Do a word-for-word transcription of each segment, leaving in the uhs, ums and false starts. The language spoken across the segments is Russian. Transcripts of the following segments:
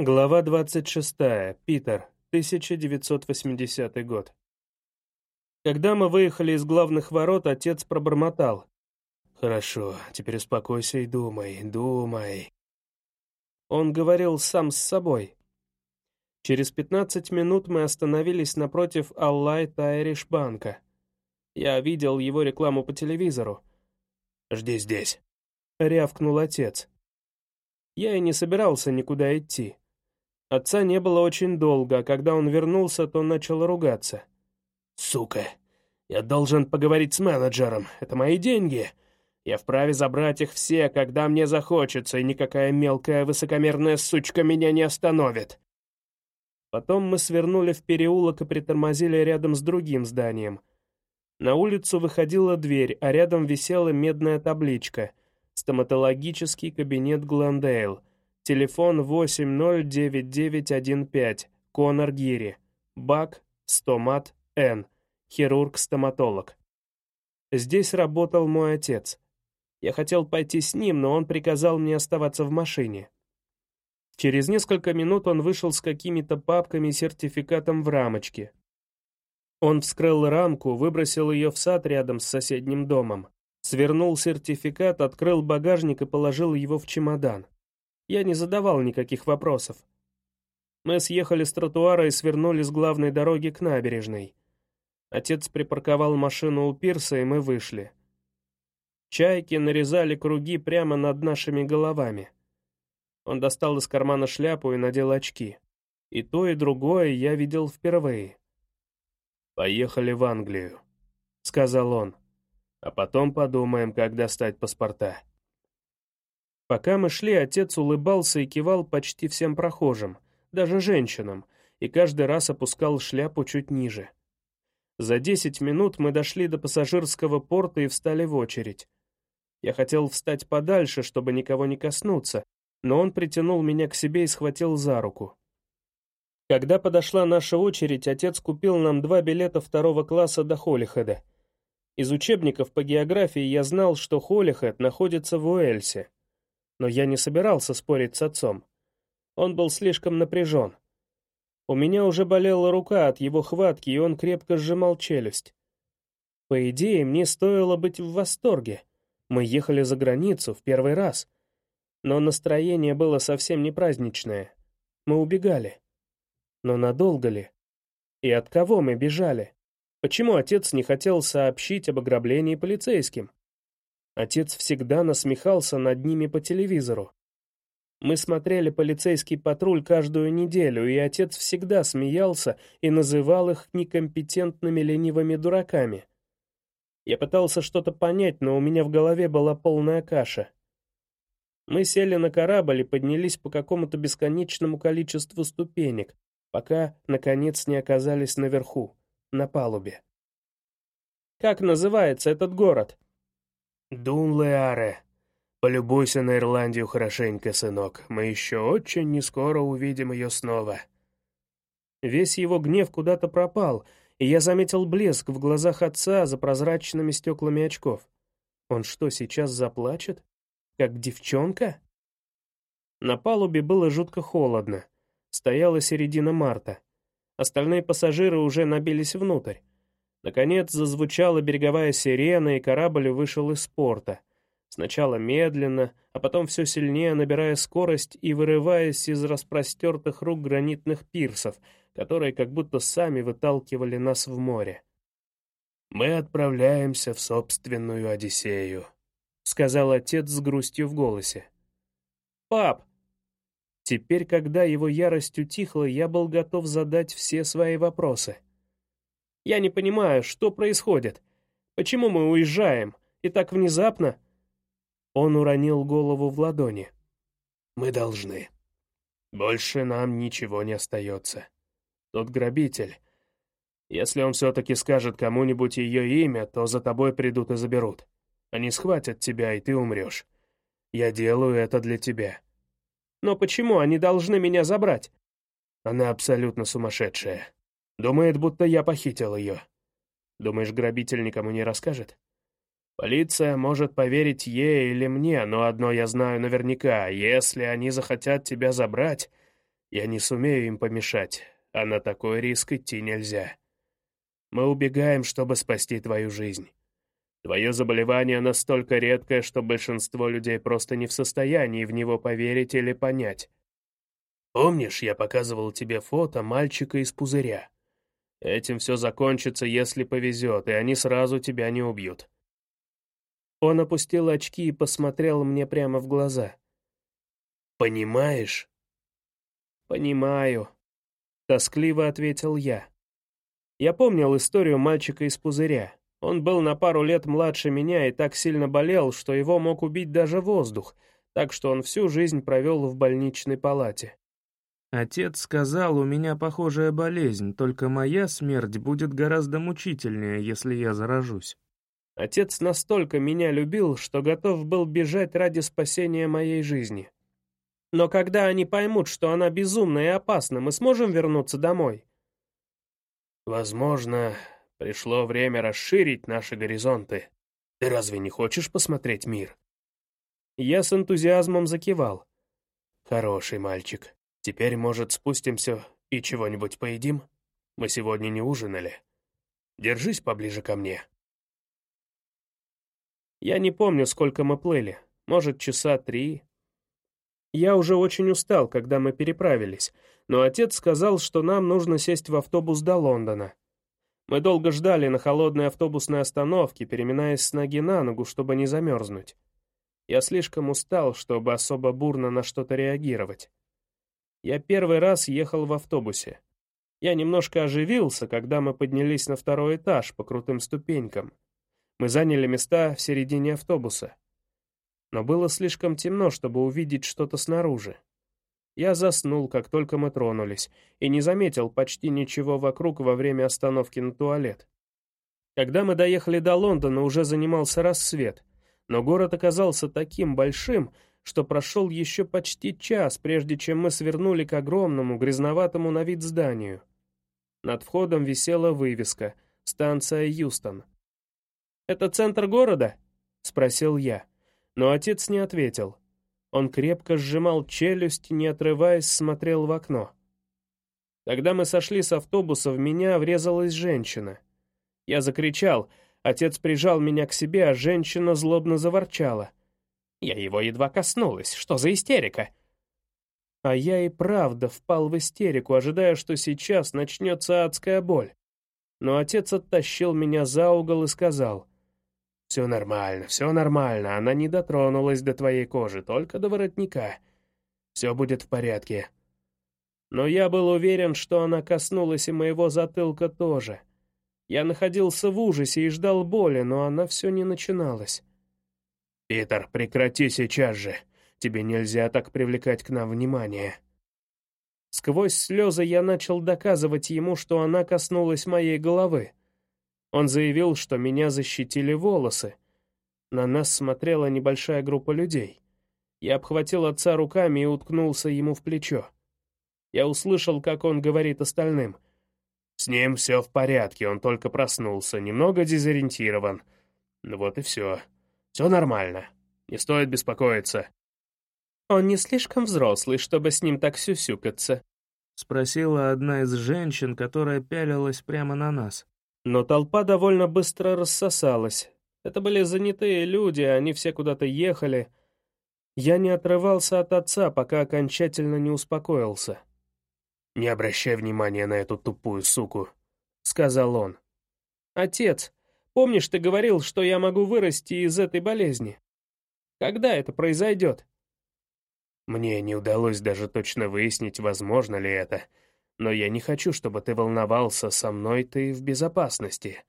Глава двадцать шестая. Питер. тысяча девятьсот восьмидесятый год. Когда мы выехали из главных ворот, отец пробормотал. «Хорошо, теперь успокойся и думай, думай». Он говорил сам с собой. Через пятнадцать минут мы остановились напротив Allied Irish банка. Я видел его рекламу по телевизору. «Жди здесь», — рявкнул отец. Я и не собирался никуда идти. Отца не было очень долго, а когда он вернулся, то начал ругаться. «Сука! Я должен поговорить с менеджером. Это мои деньги. Я вправе забрать их все, когда мне захочется, и никакая мелкая высокомерная сучка меня не остановит». Потом мы свернули в переулок и притормозили рядом с другим зданием. На улицу выходила дверь, а рядом висела медная табличка «Стоматологический кабинет Глендейл». Телефон восемь ноль девять девять один пять, Конор Гири, Бак, Стомат, Н, хирург-стоматолог. Здесь работал мой отец. Я хотел пойти с ним, но он приказал мне оставаться в машине. Через несколько минут он вышел с какими-то папками и сертификатом в рамочке. Он вскрыл рамку, выбросил ее в сад рядом с соседним домом, свернул сертификат, открыл багажник и положил его в чемодан. Я не задавал никаких вопросов. Мы съехали с тротуара и свернули с главной дороги к набережной. Отец припарковал машину у пирса, и мы вышли. Чайки нарезали круги прямо над нашими головами. Он достал из кармана шляпу и надел очки. И то, и другое я видел впервые. «Поехали в Англию», — сказал он. «А потом подумаем, как достать паспорта». Пока мы шли, отец улыбался и кивал почти всем прохожим, даже женщинам, и каждый раз опускал шляпу чуть ниже. За десять минут мы дошли до пассажирского порта и встали в очередь. Я хотел встать подальше, чтобы никого не коснуться, но он притянул меня к себе и схватил за руку. Когда подошла наша очередь, отец купил нам два билета второго класса до Холлихэда. Из учебников по географии я знал, что Холлихэд находится в Уэльсе. Но я не собирался спорить с отцом. Он был слишком напряжен. У меня уже болела рука от его хватки, и он крепко сжимал челюсть. По идее, мне стоило быть в восторге. Мы ехали за границу в первый раз. Но настроение было совсем не праздничное. Мы убегали. Но надолго ли? И от кого мы бежали? Почему отец не хотел сообщить об ограблении полицейским? Отец всегда насмехался над ними по телевизору. Мы смотрели «Полицейский патруль» каждую неделю, и отец всегда смеялся и называл их некомпетентными ленивыми дураками. Я пытался что-то понять, но у меня в голове была полная каша. Мы сели на корабль и поднялись по какому-то бесконечному количеству ступенек, пока, наконец, не оказались наверху, на палубе. «Как называется этот город?» «Дунлеаре. Полюбуйся на Ирландию хорошенько, сынок. Мы еще очень нескоро увидим ее снова». Весь его гнев куда-то пропал, и я заметил блеск в глазах отца за прозрачными стеклами очков. Он что, сейчас заплачет? Как девчонка? На палубе было жутко холодно. Стояла середина марта. Остальные пассажиры уже набились внутрь. Наконец зазвучала береговая сирена, и корабль вышел из порта. Сначала медленно, а потом все сильнее набирая скорость и вырываясь из распростертых рук гранитных пирсов, которые как будто сами выталкивали нас в море. «Мы отправляемся в собственную Одиссею», — сказал отец с грустью в голосе. «Пап!» Теперь, когда его ярость утихла, я был готов задать все свои вопросы. «Я не понимаю, что происходит? Почему мы уезжаем? И так внезапно?» Он уронил голову в ладони. «Мы должны. Больше нам ничего не остается. Тот грабитель. Если он все-таки скажет кому-нибудь ее имя, то за тобой придут и заберут. Они схватят тебя, и ты умрешь. Я делаю это для тебя». «Но почему они должны меня забрать?» «Она абсолютно сумасшедшая. Думает, будто я похитил ее. Думаешь, грабитель никому не расскажет? Полиция может поверить ей или мне, но одно я знаю наверняка. Если они захотят тебя забрать, Я не сумею им помешать, а на такой риск идти нельзя. Мы убегаем, чтобы спасти твою жизнь. Твое заболевание настолько редкое, что большинство людей просто не в состоянии в него поверить или понять. Помнишь, я показывал тебе фото мальчика из пузыря? Этим все закончится, если повезет, и они сразу тебя не убьют. Он опустил очки и посмотрел мне прямо в глаза. «Понимаешь?» «Понимаю», — тоскливо ответил я. Я помнил историю мальчика из пузыря. Он был на пару лет младше меня и так сильно болел, что его мог убить даже воздух, так что он всю жизнь провел в больничной палате. Отец сказал, у меня похожая болезнь, только моя смерть будет гораздо мучительнее, если я заражусь. Отец настолько меня любил, что готов был бежать ради спасения моей жизни. Но когда они поймут, что она безумна и опасна, мы сможем вернуться домой? Возможно, пришло время расширить наши горизонты. Ты разве не хочешь посмотреть мир? Я с энтузиазмом закивал. Хороший мальчик. Теперь, может, спустимся и чего-нибудь поедим? Мы сегодня не ужинали. Держись поближе ко мне. Я не помню, сколько мы плыли. Может, часа три. Я уже очень устал, когда мы переправились, но отец сказал, что нам нужно сесть в автобус до Лондона. Мы долго ждали на холодной автобусной остановке, переминаясь с ноги на ногу, чтобы не замерзнуть. Я слишком устал, чтобы особо бурно на что-то реагировать. Я первый раз ехал в автобусе. Я немножко оживился, когда мы поднялись на второй этаж по крутым ступенькам. Мы заняли места в середине автобуса. Но было слишком темно, чтобы увидеть что-то снаружи. Я заснул, как только мы тронулись, и не заметил почти ничего вокруг во время остановки на туалет. Когда мы доехали до Лондона, уже занимался рассвет, но город оказался таким большим, что прошел еще почти час, прежде чем мы свернули к огромному, грязноватому на вид зданию. Над входом висела вывеска «Станция Юстон». «Это центр города?» — спросил я. Но отец не ответил. Он крепко сжимал челюсть, не отрываясь, смотрел в окно. Когда мы сошли с автобуса, в меня врезалась женщина. Я закричал, отец прижал меня к себе, а женщина злобно заворчала. Я его едва коснулась, что за истерика? А я и правда впал в истерику, ожидая, что сейчас начнется адская боль. Но отец оттащил меня за угол и сказал: «Все нормально, все нормально, она не дотронулась до твоей кожи, только до воротника. Все будет в порядке». Но я был уверен, что она коснулась и моего затылка тоже. Я находился в ужасе и ждал боли, но она все не начиналась. «Питер, прекрати сейчас же. Тебе нельзя так привлекать к нам внимание». Сквозь слезы я начал доказывать ему, что она коснулась моей головы. Он заявил, что меня защитили волосы. На нас смотрела небольшая группа людей. Я обхватил отца руками и уткнулся ему в плечо. Я услышал, как он говорит остальным. «С ним все в порядке, он только проснулся, немного дезориентирован. Вот и все. Все нормально. Не стоит беспокоиться». «Он не слишком взрослый, чтобы с ним так сюсюкаться?» — спросила одна из женщин, которая пялилась прямо на нас. Но толпа довольно быстро рассосалась. Это были занятые люди, они все куда-то ехали. Я не отрывался от отца, пока окончательно не успокоился. «Не обращай внимания на эту тупую суку», — сказал он. «Отец, помнишь, ты говорил, что я могу вырасти из этой болезни? Когда это произойдет?» Мне не удалось даже точно выяснить, возможно ли это. Но я не хочу, чтобы ты волновался, со мной ты в безопасности.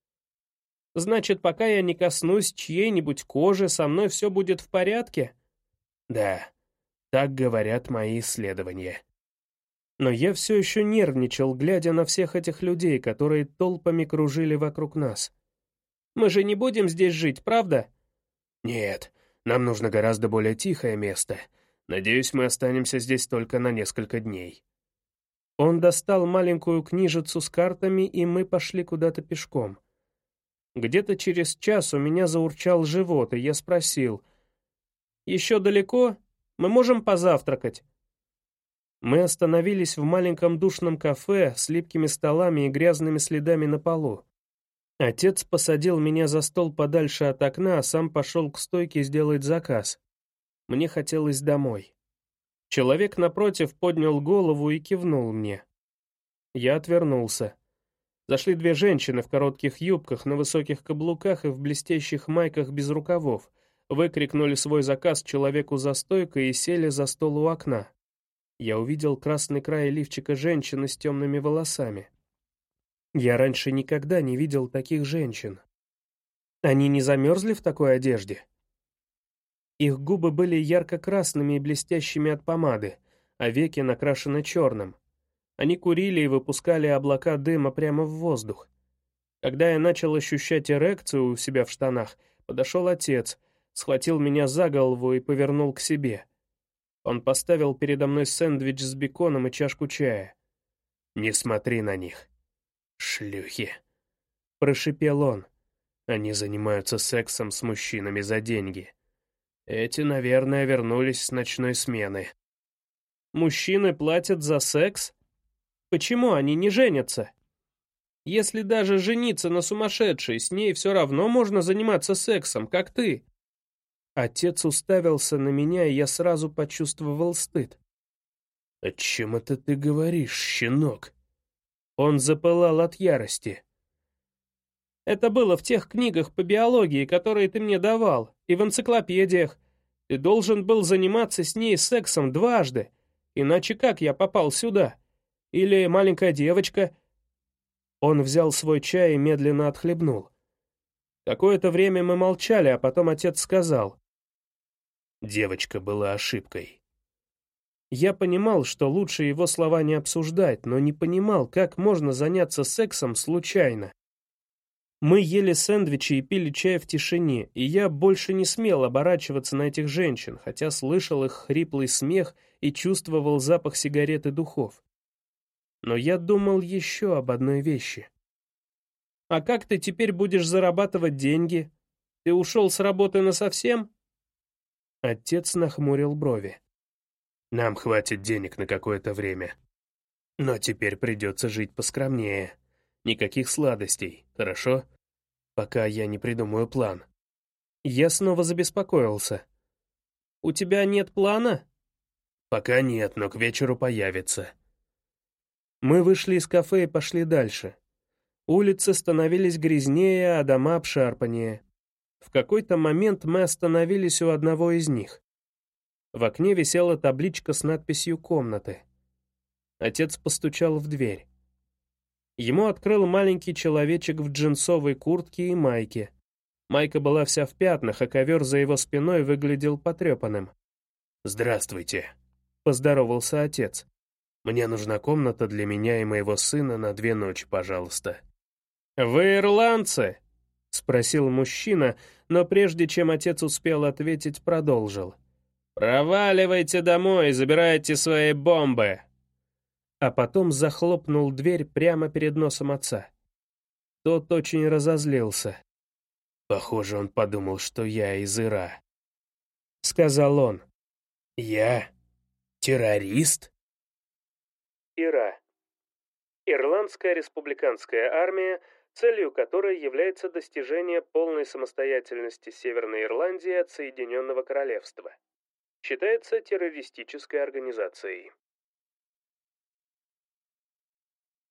Значит, пока я не коснусь чьей-нибудь кожи, со мной все будет в порядке? Да, так говорят мои исследования. Но я все еще нервничал, глядя на всех этих людей, которые толпами кружили вокруг нас. Мы же не будем здесь жить, правда? Нет, нам нужно гораздо более тихое место. Надеюсь, мы останемся здесь только на несколько дней. Он достал маленькую книжицу с картами, и мы пошли куда-то пешком. Где-то через час у меня заурчал живот, и я спросил: «Еще далеко? Мы можем позавтракать?» Мы остановились в маленьком душном кафе с липкими столами и грязными следами на полу. Отец посадил меня за стол подальше от окна, а сам пошел к стойке сделать заказ. Мне хотелось домой. Человек напротив поднял голову и кивнул мне. Я отвернулся. Зашли две женщины в коротких юбках, на высоких каблуках и в блестящих майках без рукавов, выкрикнули свой заказ человеку за стойкой и сели за стол у окна. Я увидел красный край лифчика женщины с темными волосами. Я раньше никогда не видел таких женщин. Они не замерзли в такой одежде? Их губы были ярко-красными и блестящими от помады, а веки накрашены черным. Они курили и выпускали облака дыма прямо в воздух. Когда я начал ощущать эрекцию у себя в штанах, подошел отец, схватил меня за голову и повернул к себе. Он поставил передо мной сэндвич с беконом и чашку чая. «Не смотри на них. Шлюхи!» — прошипел он. «Они занимаются сексом с мужчинами за деньги. Эти, наверное, вернулись с ночной смены». «Мужчины платят за секс? Почему они не женятся? Если даже жениться на сумасшедшей, с ней все равно можно заниматься сексом, как ты». Отец уставился на меня, и я сразу почувствовал стыд. «О чем это ты говоришь, щенок?» Он запылал от ярости. «Это было в тех книгах по биологии, которые ты мне давал, и в энциклопедиях. Ты должен был заниматься с ней сексом дважды, иначе как я попал сюда? Или маленькая девочка?» Он взял свой чай и медленно отхлебнул. Какое-то время мы молчали, а потом отец сказал: «Девочка была ошибкой». Я понимал, что лучше его слова не обсуждать, но не понимал, как можно заняться сексом случайно. Мы ели сэндвичи и пили чай в тишине, и я больше не смел оборачиваться на этих женщин, хотя слышал их хриплый смех и чувствовал запах сигарет и духов. Но я думал еще об одной вещи. «А как ты теперь будешь зарабатывать деньги? Ты ушел с работы насовсем?» Отец нахмурил брови. «Нам хватит денег на какое-то время. Но теперь придется жить поскромнее. Никаких сладостей, хорошо? Пока я не придумаю план». Я снова забеспокоился. «У тебя нет плана?» «Пока нет, но к вечеру появится». Мы вышли из кафе и пошли дальше. Улицы становились грязнее, а дома обшарпаннее. В какой-то момент мы остановились у одного из них. В окне висела табличка с надписью «Комнаты». Отец постучал в дверь. Ему открыл маленький человечек в джинсовой куртке и майке. Майка была вся в пятнах, а ковер за его спиной выглядел потрепанным. «Здравствуйте», — поздоровался отец. «Мне нужна комната для меня и моего сына на две ночи, пожалуйста». «Вы ирландцы?» — спросил мужчина, но прежде чем отец успел ответить, продолжил. «Проваливайте домой и забирайте свои бомбы!» А потом захлопнул дверь прямо перед носом отца. Тот очень разозлился. «Похоже, он подумал, что я из Ира», — сказал он. «Я? Террорист?» Ира. Ирландская республиканская армия, целью которой является достижение полной самостоятельности Северной Ирландии от Соединенного Королевства. Считается террористической организацией.